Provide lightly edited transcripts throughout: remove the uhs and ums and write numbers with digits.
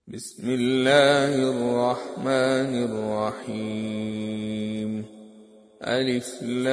بسم الله الرحمن الرحيم. ألف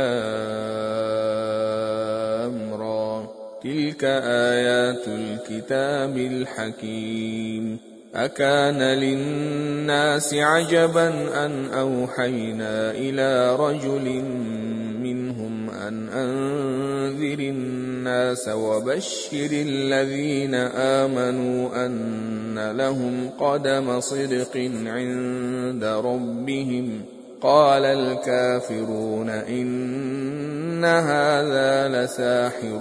لام را، تلك آيات الكتاب الحكيم. أكان للناس عجبا أن أوحينا إلى رجل منهم أن أنذر الناس وبشر الذين آمنوا أن لهم قدم صدق عند ربهم. قال الكافرون إن هذا لساحر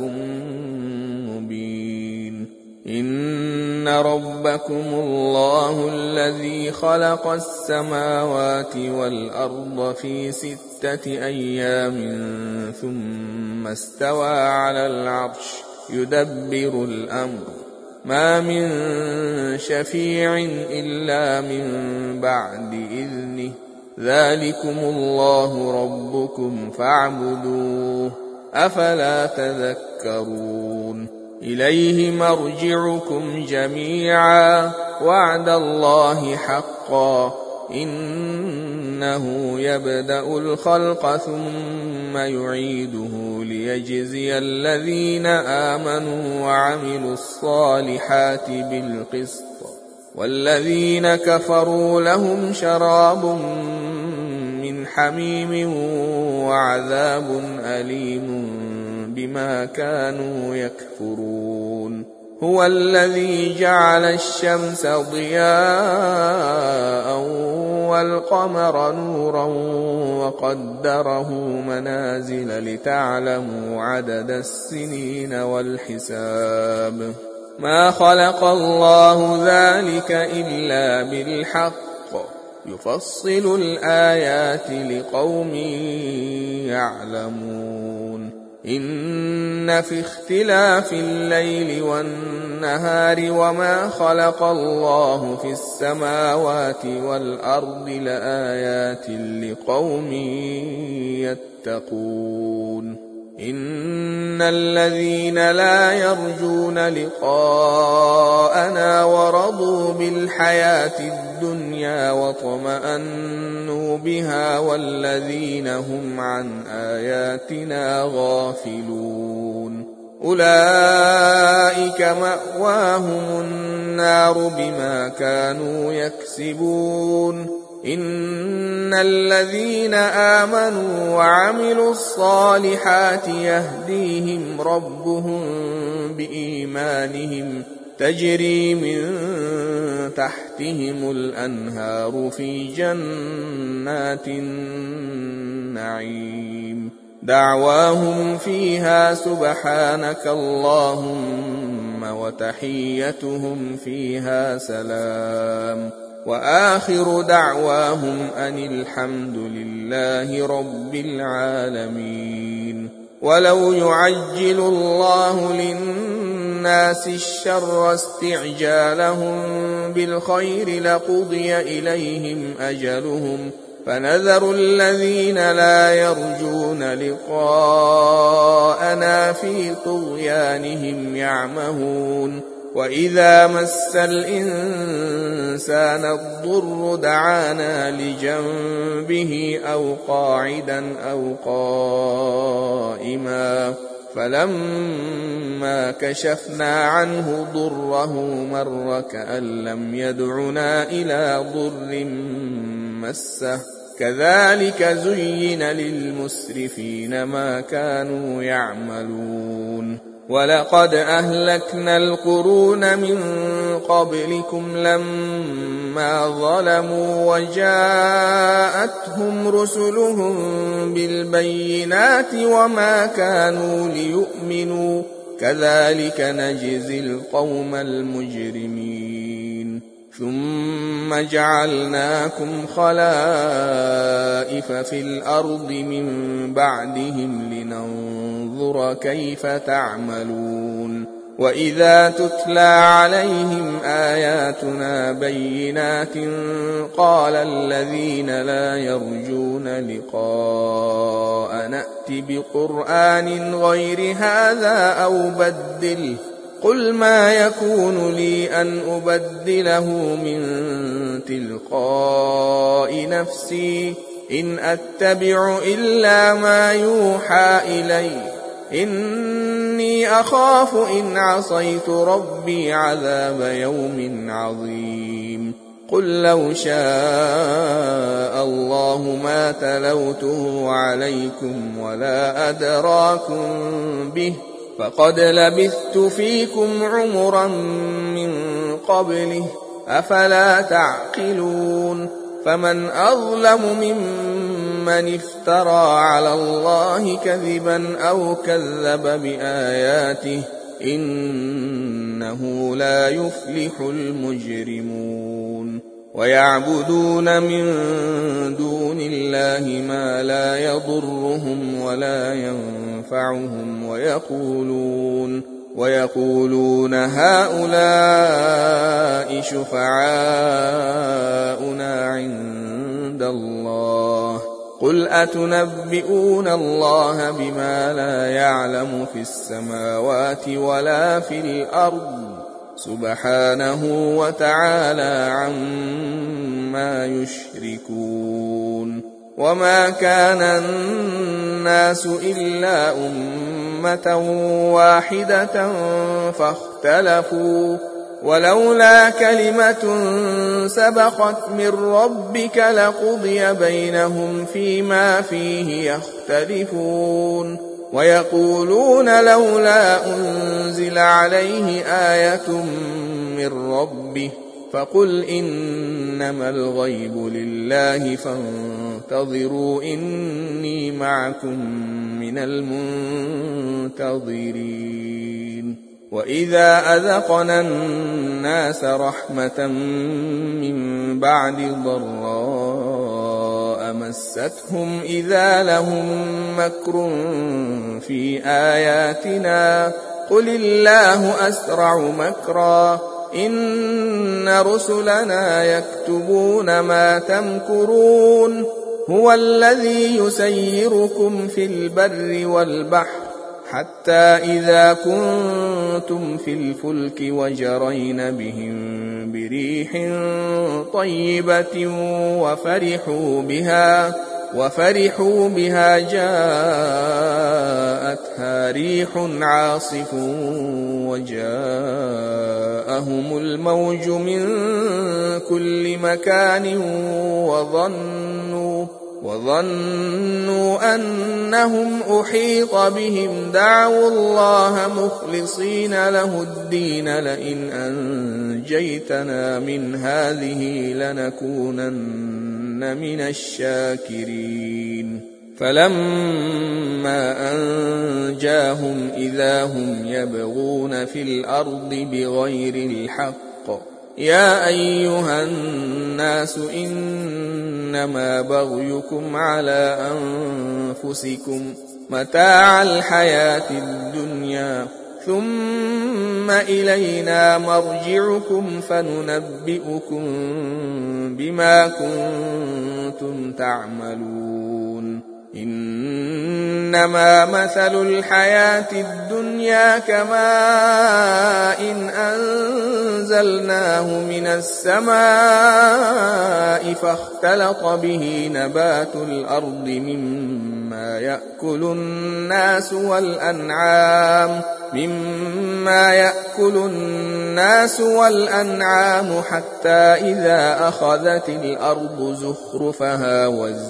مبين. إن ربكم الله الذي خلق السماوات والأرض في 6 أيام ثم استوى على العرش يدبر الأمر، ما من شفيع إلا من بعد إذنه، ذلكم الله ربكم فاعبدوه، أفلا تذكرون. إليه مرجعكم جميعا، وعد الله حقا، إنه يبدأ الخلق ثم يعيده ليجزي الذين آمنوا وعملوا الصالحات بالقسط، والذين كفروا لهم شراب من حميم وعذاب أليم بما كانوا يكفرون. هو الذي جعل الشمس ضياء والقمر نورا وقدره منازل لتعلموا عدد السنين والحساب. ما خلق الله ذلك إلا بالحق، يفصل الآيات لقوم يعلمون. إن في اختلاف الليل والنهار وما خلق الله في السماوات والأرض لآيات لقوم يتقون. إن الذين لا يرجون لقاءنا ورضوا بالحياة الدنيا واطمأنوا بها والذين هم عن آياتنا غافلون، أولئك مأواهم النار بما كانوا يكسبون. إن الذين آمنوا وعملوا الصالحات يهديهم ربهم بإيمانهم، تجري من تحتهم الأنهار في جنات النعيم، دعواهم فيها سبحانك اللهم وتحيتهم فيها سلام، وآخر دعواهم أن الحمد لله رب العالمين. ولو يعجل الله للناس الشر استعجالهم بالخير لقضي إليهم أجلهم، فنذر الذين لا يرجون لقاءنا في طغيانهم يعمهون. وإذا مس الإنسان الضر دعانا لجنبه أو قاعدا أو قائما، فلما كشفنا عنه ضره مر كأن لم يدعنا إلى ضر مسه، كذلك زين للمسرفين ما كانوا يعملون. ولقد أهلكنا القرون من قبلكم لما ظلموا وجاءتهم رسلهم بالبينات وما كانوا ليؤمنوا، كذلك نجزي القوم المجرمين. ثم جعلناكم خلائف في الأرض من بعدهم لننظر كيف تعملون. وإذا تتلى عليهم آياتنا بينات قال الذين لا يرجون لقاء نأت بقرآن غير هذا أو بدله قل ما يكون لي أن أبدله من تلقاء نفسي إن أتبع إلا ما يوحى إلي إني أخاف إن عصيت ربي عذاب يوم عظيم قل لو شاء الله ما تلوته عليكم ولا أدراكم به فقد لبثت فيكم عمرا من قبله أفلا تعقلون فمن أظلم ممن افترى على الله كذبا أو كذب بآياته إنه لا يفلح المجرمون ويعبدون من دون الله ما لا يضرهم ولا ينفعهم ويقولون هؤلاء شفعاؤنا عند الله قل أتنبئون الله بما لا يعلم في السماوات ولا في الأرض سبحانه وتعالى عما يشركون وما كان الناس إلا أمة واحدة فاختلفوا ولولا كلمة سبقت من ربك لقضي بينهم فيما فيه يختلفون ويقولون لولا أنزل عليه آية من ربه فقل إنما الغيب لله فانتظروا إني معكم من المنتظرين وإذا أذقنا الناس رحمة من بعد ضراء مستهم إذا لهم مكر في آياتنا قل الله أسرع مكرا إن رسلنا يكتبون ما تمكرون هو الذي يسيركم في البر والبحر حتى إذا كنتم في الفلك وجرين بهم بريح طيبة وفرحوا بها جاءتها ريح عاصف وجاءهم الموج من كل مكان وظنوا أنهم أحيط بهم دعوا الله مخلصين له الدين لئن أنجيتنا من هذه لنكونن من الشاكرين فلما أنجاهم إذا هم يبغون في الأرض بغير الحق يا أيها الناس إنما بغيكم على أنفسكم متاع الحياة الدنيا ثم إلينا مرجعكم فننبئكم بما كنتم تعملون إنما مثل الحياة الدنيا كماء إن أنزلناه من السماء فاختلط به نبات الأرض مما يأكل الناس والأنعام حتى إذا أخذت الأرض زخرفها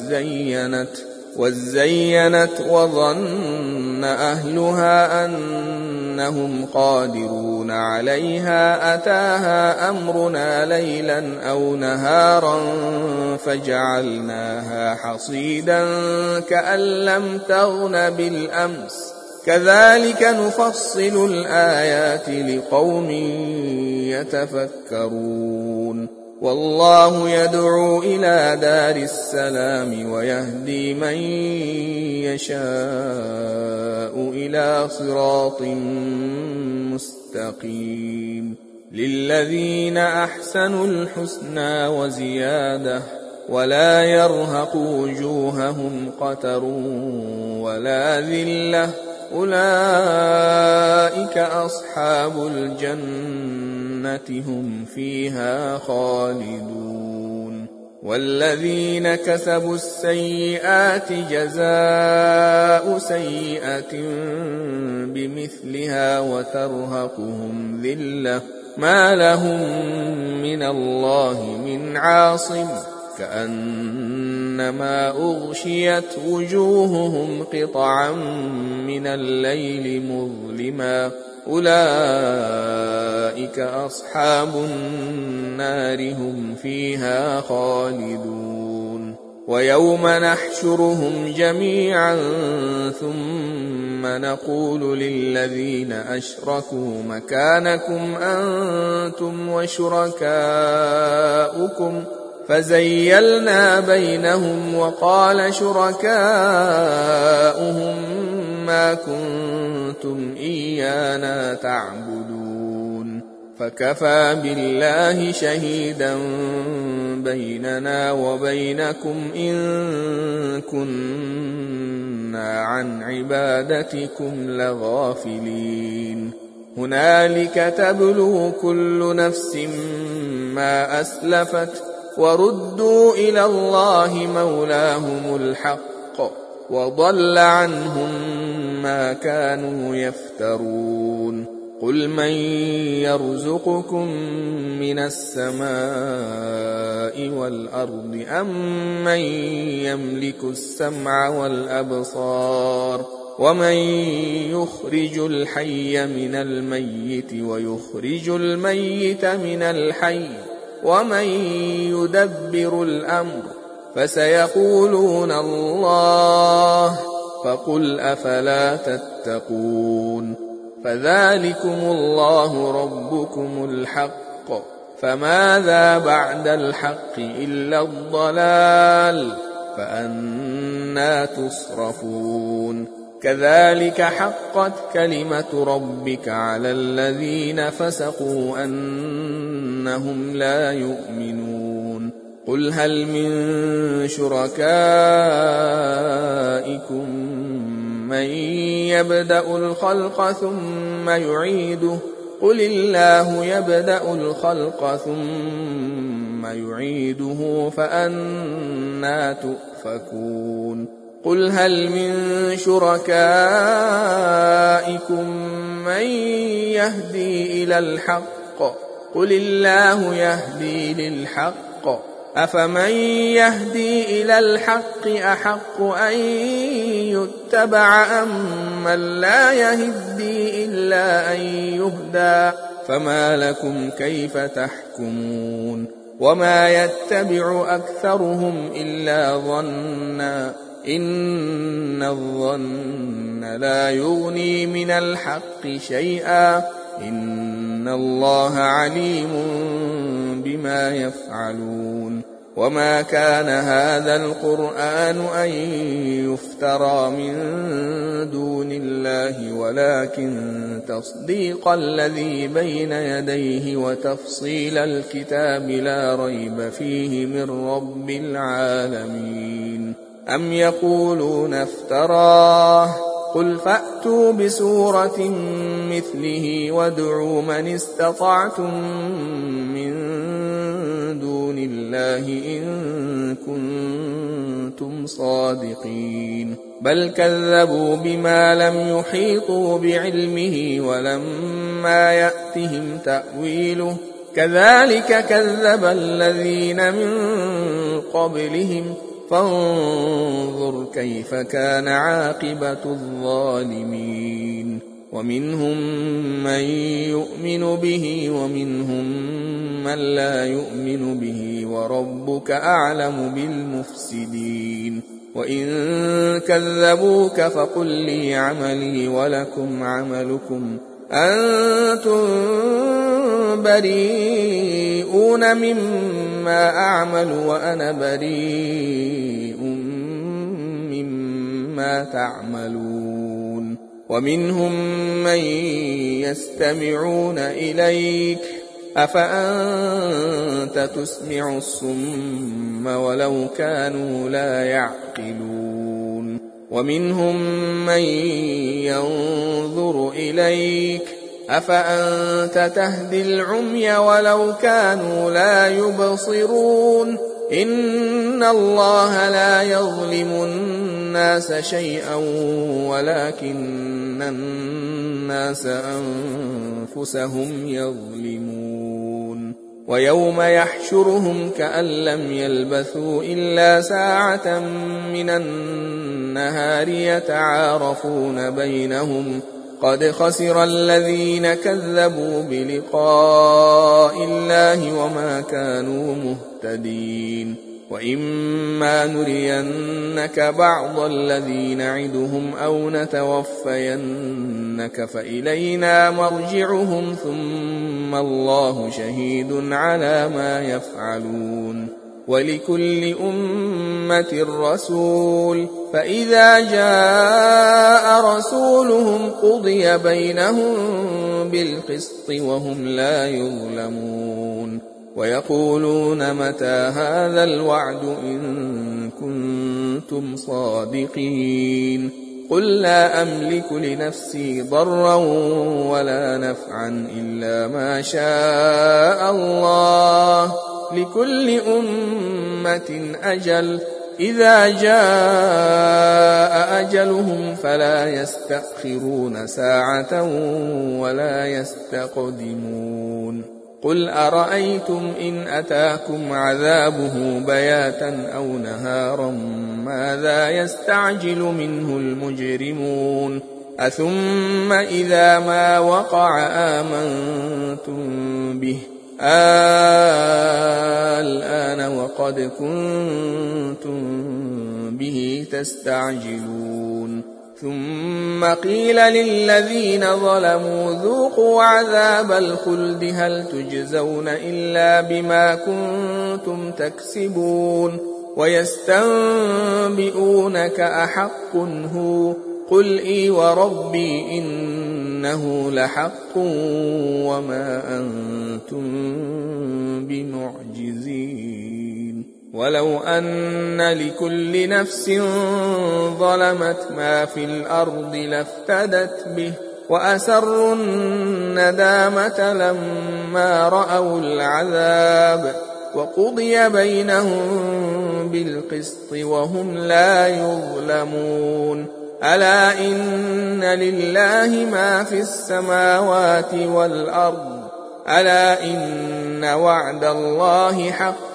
وزينت وظن أهلها أنهم قادرون عليها أتاها أمرنا ليلا أو نهارا فجعلناها حصيدا كأن لم تغن بالأمس كذلك نفصل الآيات لقوم يتفكرون والله يدعو إلى دار السلام ويهدي من يشاء إلى صراط مستقيم للذين أحسنوا الحسنى وزيادة ولا يرهق وجوههم قتر ولا ذلة أولئك أصحاب الجنة هم فيها خالدون والذين كسبوا السيئات جزاء سيئة بمثلها وترهقهم ذلة ما لهم من الله من عاصم كأنما أغشيت وجوههم قطعا من الليل مظلما أولئك أصحاب النار هم فيها خالدون ويوم نحشرهم جميعا ثم نقول للذين أشركوا مكانكم أنتم وشركاؤكم فزيلنا بينهم وقال شركاؤهم ما كنتم إيانا تعبدون فكفى بالله شهيدا بيننا وبينكم إن كنا عن عبادتكم لغافلين هنالك تبلو كل نفس ما أسلفت وردوا إلى الله مولاهم الحق وضل عنهم ما كانوا يفترون قل من يرزقكم من السماء والأرض أم من يملك السمع والأبصار ومن يخرج الحي من الميت ويخرج الميت من الحي ومن يدبر الأمر فسيقولون الله فقل أفلا تتقون فذلكم الله ربكم الحق فماذا بعد الحق إلا الضلال فأنى تصرفون كذلك حقت كلمة ربك على الذين فسقوا أنهم لا يؤمنون قل هل من شركائكم من يبدأ الخلق ثم يعيده قل الله يبدأ الخلق ثم يعيده فأنى تؤفكون قل هل من شركائكم من يهدي إلى الحق قل الله يهدي للحق أفمن يهدي إلى الحق أحق أن يتبع أم من لا يهدي إلا أن يهدى فما لكم كيف تحكمون وما يتبع أكثرهم إلا ظنا إن الظن لا يغني من الحق شيئا إن الله عليم بما يفعلون وما كان هذا القرآن أن يفترى من دون الله ولكن تصديق الذي بين يديه وتفصيل الكتاب لا ريب فيه من رب العالمين أم يقولون افتراه قل فأتوا بسورة مثله وادعوا من استطعتم من دون الله إن كنتم صادقين بل كذبوا بما لم يحيطوا بعلمه ولما يأتهم تأويله كذلك كذب الذين من قبلهم فانظر كيف كان عاقبة الظالمين ومنهم من يؤمن به ومنهم من لا يؤمن به وربك أعلم بالمفسدين وإن كذبوك فقل لي عملي ولكم عملكم أنتم بريئون مما أعمل وأنا بريء مما تعملون ومنهم من يستمعون إليك أفأنت تسمع الصم ولو كانوا لا يعقلون ومنهم من ينظر إليك أفأنت تهدي العمي ولو كانوا لا يبصرون إن الله لا يظلم الناس شيئا ولكن الناس أنفسهم يظلمون ويوم يحشرهم كأن لم يلبثوا إلا ساعة من النهار يتعارفون بينهم قد خسر الذين كذبوا بلقاء الله وما كانوا مهتدين وإما نرينك بعض الذي نعدهم أو نتوفينك فإلينا مرجعهم ثم الله شهيد على ما يفعلون ولكل أمة رسول فإذا جاء رسولهم قضي بينهم بالقسط وهم لا يظلمون ويقولون متى هذا الوعد إن كنتم صادقين قل لا أملك لنفسي ضرا ولا نفعا إلا ما شاء الله لكل أمة أجل إذا جاء أجلهم فلا يستأخرون ساعة ولا يستقدمون قل أرأيتم إن أتاكم عذابه بياتا أو نهارا ماذا يستعجل منه المجرمون أثم إذا ما وقع آمنتم به الآن وقد كنتم به تستعجلون ثم قيل للذين ظلموا ذوقوا عذاب الخلد هل تجزون إلا بما كنتم تكسبون ويستنبئونك أحق هو قل إي وربي إنه لحق وما أنتم بمعجزين ولو أن لكل نفس ظلمت ما في الأرض لافتدت به وأسروا الندامة لما رأوا العذاب وقضي بينهم بالقسط وهم لا يظلمون ألا إن لله ما في السماوات والأرض ألا إن وعد الله حق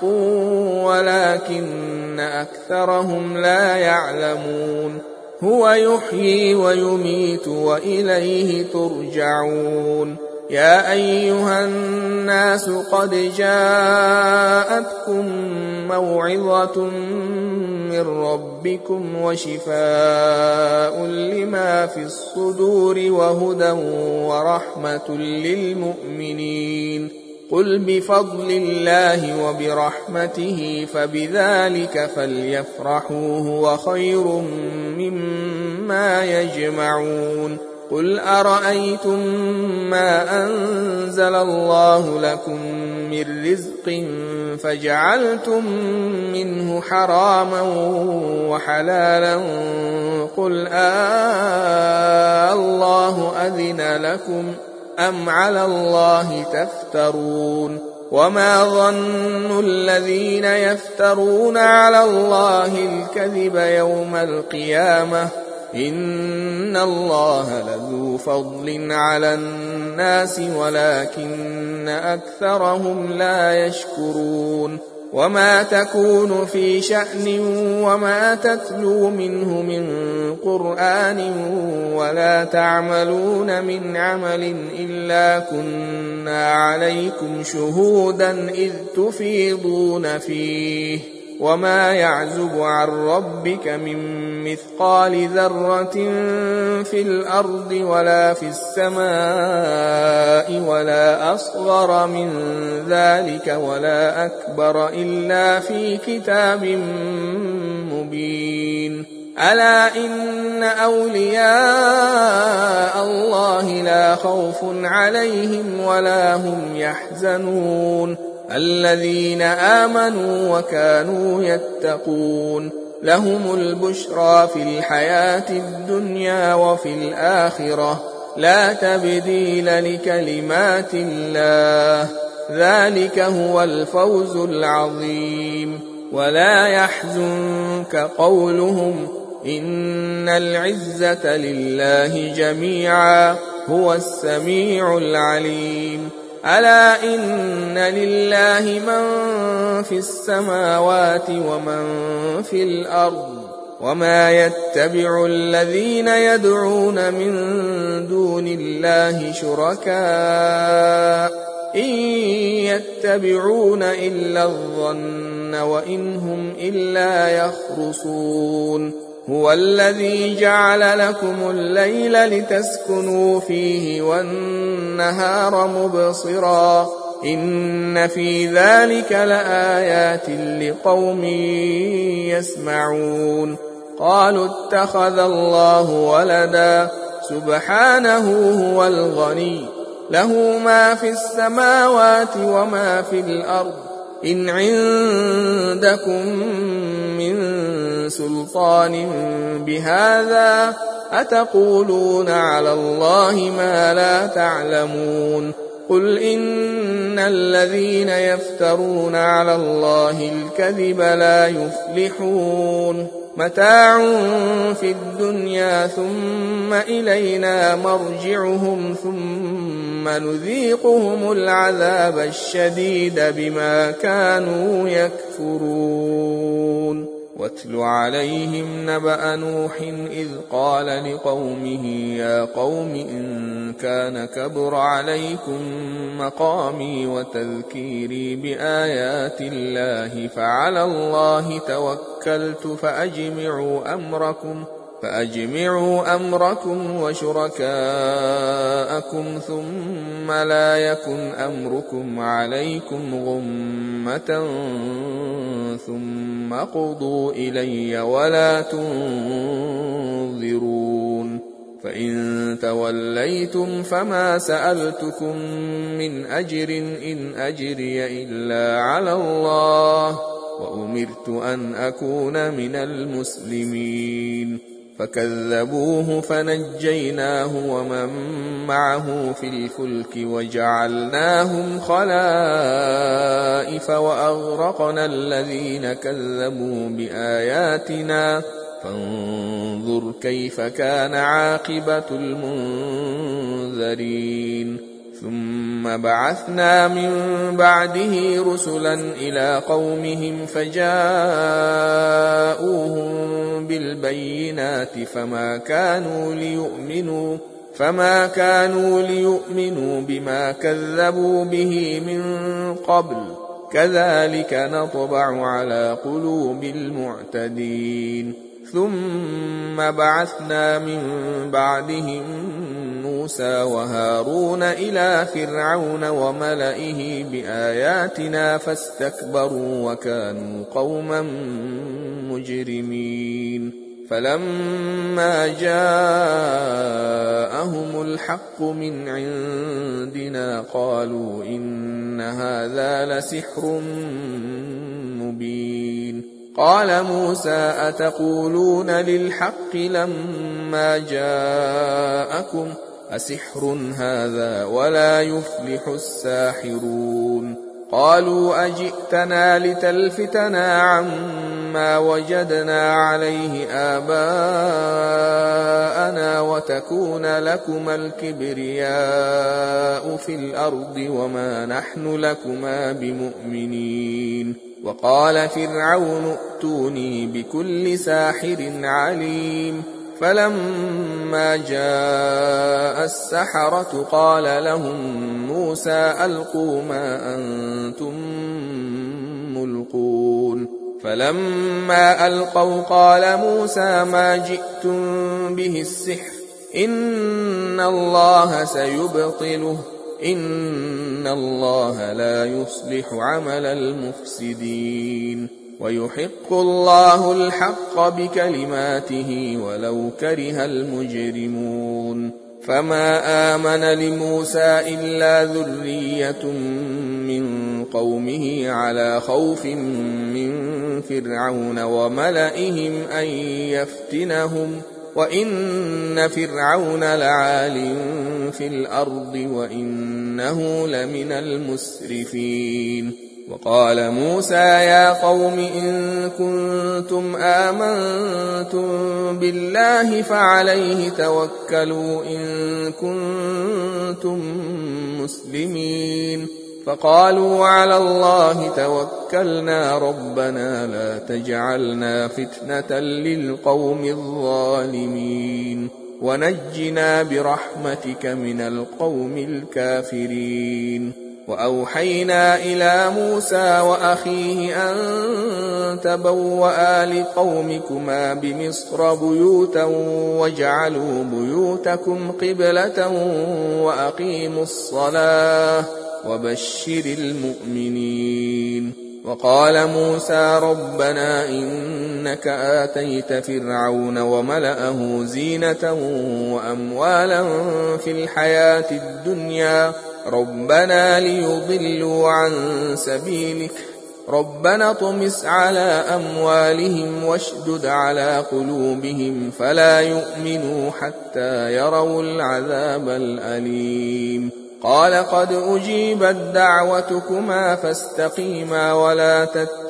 ولكن أكثرهم لا يعلمون هو يحيي ويميت وإليه ترجعون يا أيها الناس قد جاءتكم موعظة من ربكم وشفاء لما في الصدور وهدى ورحمة للمؤمنين قل بفضل الله وبرحمته فبذلك فليفرحوا هو خير مما يجمعون قل أرأيتم ما أنزل الله لكم من رزق فجعلتم منه حراما وحلالا قل الله أذن لكم أم على الله تفترون وما ظن الذين يفترون على الله الكذب يوم القيامة إن الله لذو فضل على الناس ولكن أكثرهم لا يشكرون وما تكون في شأن وما تتلو منه من قرآن ولا تعملون من عمل إلا كنا عليكم شهودا إذ تفيضون فيه وما يعزب عن ربك من مثقال ذرة في الأرض ولا في السماء ولا أصغر من ذلك ولا أكبر إلا في كتاب مبين ألا إن أولياء الله لا خوف عليهم ولا هم يحزنون الذين آمنوا وكانوا يتقون لهم البشرى في الحياة الدنيا وفي الآخرة لا تبديل لكلمات الله ذلك هو الفوز العظيم ولا يحزنك قولهم إن العزة لله جميعا هو السميع العليم ألا إن لله من في السماوات ومن في الأرض وما يتبع الذين يدعون من دون الله شركاء إن يتبعون إلا الظن وإن هم إلا يخرصون هو الذي جعل لكم الليل لتسكنوا فيه والنهار مبصرا إن في ذلك لآيات لقوم يسمعون قالوا اتخذ الله ولدا سبحانه هو الغني له ما في السماوات وما في الأرض إن عندكم من سلطان بهذا أتقولون على الله ما لا تعلمون قل إن الذين يفترون على الله الكذب لا يفلحون متاع في الدنيا ثم إلينا مرجعهم ثم نذيقهم العذاب الشديد بما كانوا يكفرون واتل عليهم نبأ نوح إذ قال لقومه يا قوم إن كان كبر عليكم مقامي وتذكيري بآيات الله فعلى الله توكلت فأجمعوا أمركم وشركاءكم ثم لا يكن أمركم عليكم غمة ثم قضوا إلي ولا تنظرون فإن توليتم فما سألتكم من أجر إن أجري إلا على الله وأمرت أن أكون من المسلمين فكذبوه فنجيناه ومن معه في الفلك وجعلناهم خلائف وأغرقنا الذين كذبوا بآياتنا فانظر كيف كان عاقبة المنذرين ثم بعثنا من بعده رسلا إلى قومهم فجاءوهم بالبينات فما كانوا ليؤمنوا بما كذبوا به من قبل كذلك نطبع على قلوب المعتدين ثم بعثنا من بعدهم موسى وهارون إلى فرعون وملئه بآياتنا فاستكبروا وكانوا قوما مجرمين فلما جاءهم الحق من عندنا قالوا إن هذا لسحر مبين قال موسى أتقولون للحق لما جاءكم أسحر هذا ولا يفلح الساحرون قالوا أجئتنا لتلفتنا عما وجدنا عليه آباءنا وتكون لكما الكبرياء في الأرض وما نحن لكما بمؤمنين وقال فرعون ائتوني بكل ساحر عليم فلما جاء السحرة قال لهم موسى ألقوا ما أنتم ملقون فلما ألقوا قال موسى ما جئتم به السحر إن الله سيبطله إن الله لا يصلح عمل المفسدين ويحق الله الحق بكلماته ولو كره المجرمون فما آمن لموسى إلا ذرية من قومه على خوف من فرعون وملئهم أن يفتنهم وإن فرعون لعال في الأرض وإنه لمن المسرفين. وقال موسى يا قوم إن كنتم آمنتم بالله فعليه توكلوا إن كنتم مسلمين. فقالوا على الله توكلنا ربنا لا تجعلنا فتنة للقوم الظالمين ونجنا برحمتك من القوم الكافرين. وأوحينا إلى موسى وأخيه أن تبوأ لقومكما بمصر بيوتا واجعلوا بيوتكم قبلة وأقيموا الصلاة وبشر المؤمنين. وقال موسى ربنا إنك آتيت فرعون وملأه زينة وأموالا في الحياة الدنيا ربنا ليضلوا عن سبيلك ربنا اطمس على أموالهم واشدد على قلوبهم فلا يؤمنوا حتى يروا العذاب الأليم. قال قد أجيبت دعوتكما فاستقيما ولا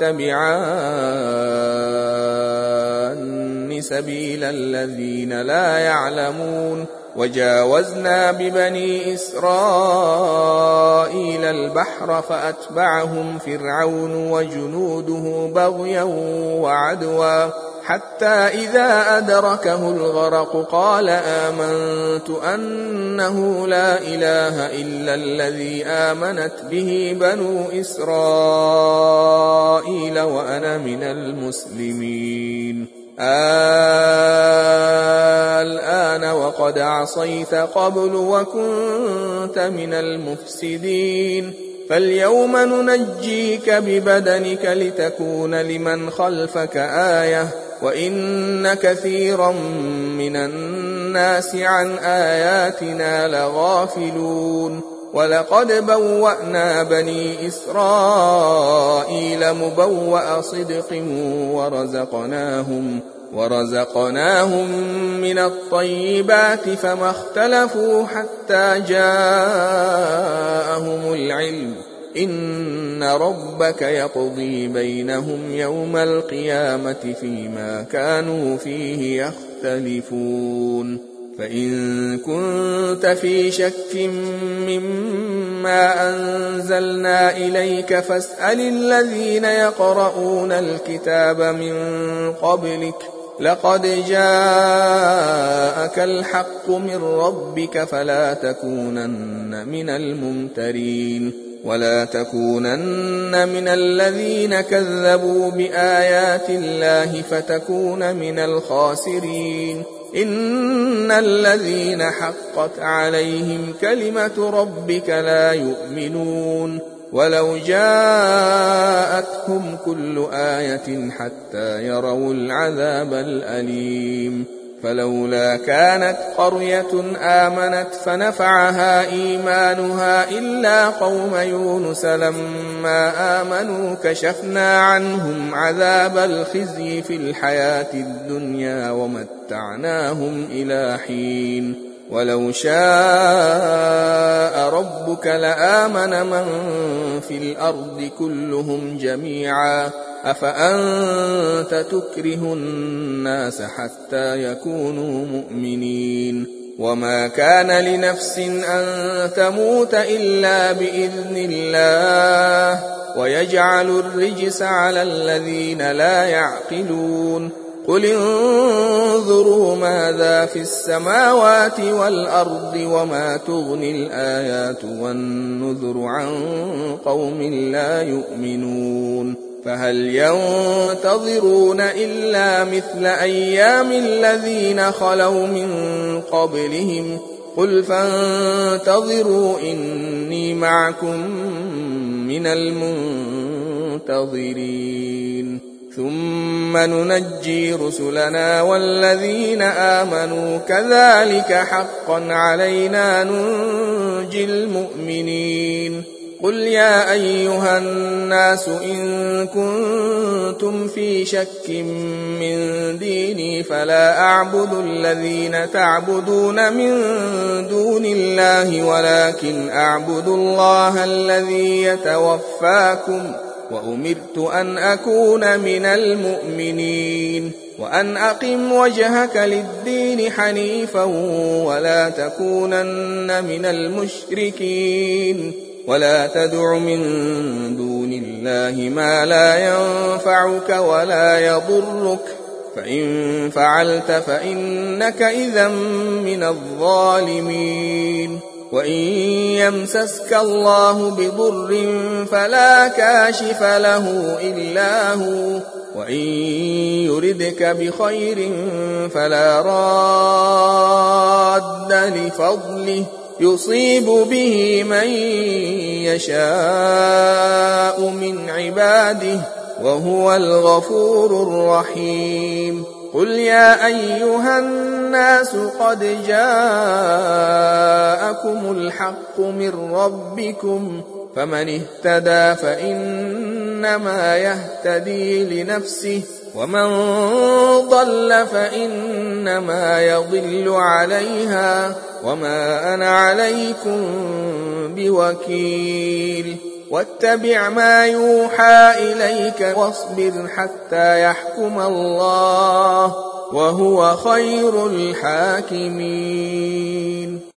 تتبعان سبيل الذين لا يعلمون. وجاوزنا ببني إسرائيل البحر فأتبعهم فرعون وجنوده بغيا وعدوا حتى إذا أدركه الغرق قال آمنت أنه لا إله إلا الذي آمنت به بنو إسرائيل وأنا من المسلمين. الآن وقد عصيت قبل وكنت من المفسدين فاليوم ننجيك ببدنك لتكون لمن خلفك آية وإن كثيرا من الناس عن آياتنا لغافلون. ولقد بوأنا بني إسرائيل مبوأ صدق ورزقناهم من الطيبات فما اختلفوا حتى جاءهم العلم إن ربك يقضي بينهم يوم القيامة فيما كانوا فيه يختلفون. فإن كنت في شك مما أنزلنا إليك فاسأل الذين يقرؤون الكتاب من قبلك لقد جاءك الحق من ربك فلا تكونن من الممترين ولا تكونن من الذين كذبوا بآيات الله فتكون من الخاسرين. إن الذين حقت عليهم كلمة ربك لا يؤمنون ولو جاءتهم كل آية حتى يروا العذاب الأليم. فلولا كانت قرية آمنت فنفعها إيمانها إلا قوم يونس لما آمنوا كشفنا عنهم عذاب الخزي في الحياة الدنيا ومتعناهم إلى حين. ولو شاء ربك لآمن من في الأرض كلهم جميعا أفأنت تكره الناس حتى يكونوا مؤمنين. وما كان لنفس أن تموت إلا بإذن الله ويجعل الرجس على الذين لا يعقلون. قل انظروا ماذا في السماوات والأرض وما تغني الآيات والنذر عن قوم لا يؤمنون. فهل ينتظرون إلا مثل أيام الذين خلوا من قبلهم قل فانتظروا إني معكم من المنتظرين. ثم ننجي رسلنا والذين آمنوا كذلك حقا علينا ننجي المؤمنين. قل يا أيها الناس إن كنتم في شك من ديني فلا أعبد الذين تعبدون من دون الله ولكن أعبد الله الذي يتوفاكم وأمرت أن أكون من المؤمنين وأن أقم وجهك للدين حنيفا ولا تكونن من المشركين ولا تدع من دون الله ما لا ينفعك ولا يضرك فإن فعلت فإنك إذا من الظالمين وإن يمسسك الله بضر فلا كاشف له إلا هو وإن يردك بخير فلا راد لفضله يصيب به من يشاء من عباده وهو الغفور الرحيم قل يا أيها الناس قد جاءكم الحق من ربكم فمن اهتدى فإنما يهتدي لنفسه ومن ضل فإنما يضل عليها وما أنا عليكم بوكيل واتبع ما يوحى إليك واصبر حتى يحكم الله وهو خير الحاكمين.